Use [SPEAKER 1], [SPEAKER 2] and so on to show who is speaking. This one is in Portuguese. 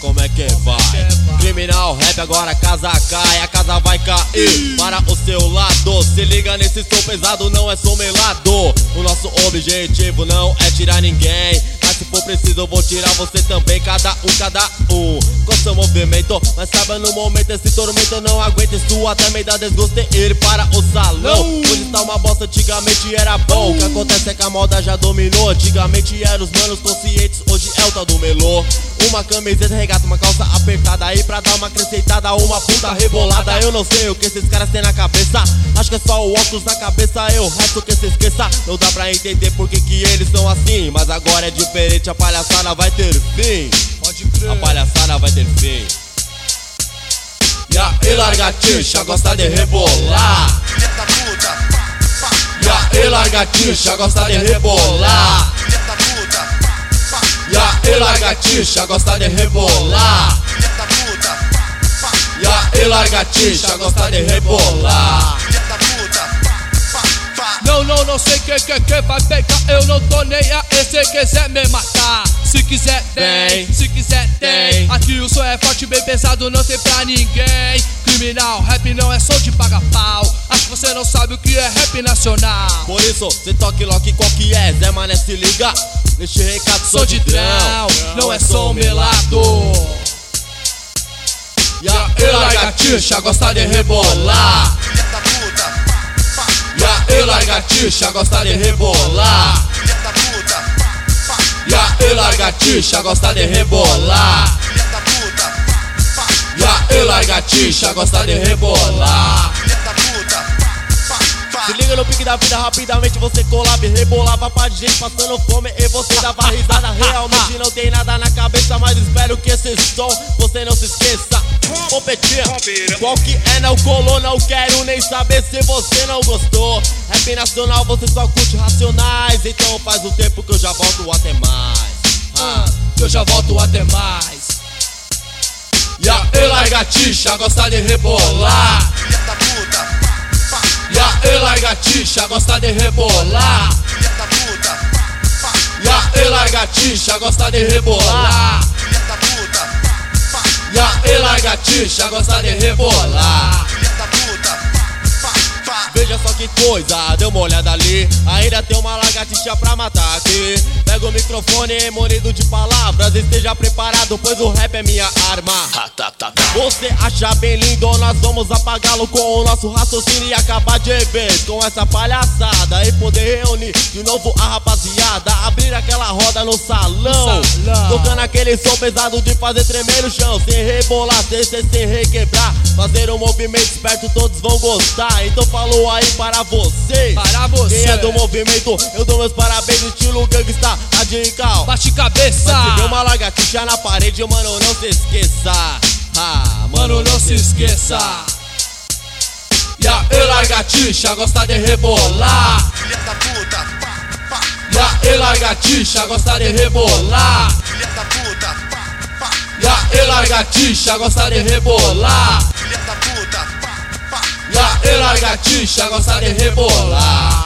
[SPEAKER 1] como é que vai. Criminal rap, agora a casa cai, a casa vai cair para o seu lado. Se liga nesse som pesado, não é som melado. O nosso objetivo não é tirar ninguém, mas se for preciso eu vou tirar você também. Cada um com seu movimento. Mas saiba no momento esse tormento não aguenta. Isso até me dá desgosto em ir para o salão. Hoje está uma bosta, antigamente era bom. O que acontece é que a moda já dominou. Antigamente eram os manos conscientes, hoje é o tal do melô. Uma camiseta regata, uma calça apertada aí pra dar uma acrescentada, uma puta rebolada. Eu não sei o que esses caras têm na cabeça, acho que é só o óculos na cabeça. Eu resto que se esqueça, não dá pra entender por que eles são assim. Mas agora é diferente, a palhaçada vai ter fim.
[SPEAKER 2] Pode crer.
[SPEAKER 1] A palhaçada vai ter fim. E aí largatixa, gosta de rebolar.
[SPEAKER 2] Filha da puta.
[SPEAKER 1] E aí largatixa, gosta de rebolar.
[SPEAKER 2] Filha da puta.
[SPEAKER 1] E aí largatixa, gosta de rebolar.
[SPEAKER 2] Filha da puta.
[SPEAKER 1] E aí largatixa, gosta de rebolar.
[SPEAKER 2] Filha da puta.
[SPEAKER 3] Não sei que vai pegar, eu não tô nem aí. Se quiser me matar, se quiser tem, se quiser tem. Aqui o som é forte, bem pesado, não tem pra ninguém. Criminal, rap não é som de paga pau. Acho que você não sabe o que é rap nacional.
[SPEAKER 1] Por isso, cê toque lock qual que é, Zé Mané se liga. Neste recado
[SPEAKER 3] Som de drão, não é som melado.
[SPEAKER 1] E aí largatixa, gosta de rebolar.
[SPEAKER 2] Filha da puta.
[SPEAKER 1] E aí largatixa, gosta de rebolar.
[SPEAKER 2] Filha da puta.
[SPEAKER 1] E aí largatixa, gosta de rebolar.
[SPEAKER 2] Filha da puta.
[SPEAKER 1] E aí largatixa, gosta de rebolar.
[SPEAKER 2] Filha da puta.
[SPEAKER 1] Se liga no pique da vida, rapidamente você colava e rebolava pra gente passando fome e você dava risada. Realmente não tem nada na cabeça, mas espero que esse som você não se esqueça. Ô Petinha, qual que é? Não colou, não quero nem saber se você não gostou. Rap nacional você só curte Racionais, então faz um tempo que eu já volto até mais.
[SPEAKER 3] Que eu já volto até mais.
[SPEAKER 1] E aí largatixa, gosta de rebolar.
[SPEAKER 2] Filha da puta.
[SPEAKER 1] E aí largatixa, gosta de rebolar.
[SPEAKER 2] Filha da puta.
[SPEAKER 1] E aí largatixa, gosta de rebolar.
[SPEAKER 2] Filha da puta.
[SPEAKER 1] E aí largatixa, gosta de rebolar.
[SPEAKER 2] Filha da puta.
[SPEAKER 1] Veja só que coisa, dê uma olhada ali. Ainda tem uma lagartixa pra matar aqui. Pega o microfone munido de palavras, esteja preparado, pois o rap é minha arma. Você acha bem lindo, nós vamos apagá-lo com o nosso raciocínio e acabar de vez com essa palhaçada e poder reunir de novo a rapaziada, abrir aquela roda no salão, tocando aquele som pesado de fazer tremer o chão, sem rebolar, sem requebrar, fazer um movimento esperto, todos vão gostar. Então falou aí para você, quem é do movimento, eu dou meus parabéns, estilo gangsta radical.
[SPEAKER 3] Bate cabeça.
[SPEAKER 1] Mas se vê uma lagartixa na parede, mano, não se esqueça.
[SPEAKER 3] Mano, não se esqueça.
[SPEAKER 1] E aí largatixa, gosta de rebolar.
[SPEAKER 2] Filha da puta.
[SPEAKER 1] E aí largatixa, gosta de rebolar.
[SPEAKER 2] Filha da puta.
[SPEAKER 1] E aí largatixa, gosta de rebolar.
[SPEAKER 2] Filha da puta.
[SPEAKER 1] E aí largatixa, gosta de rebolar.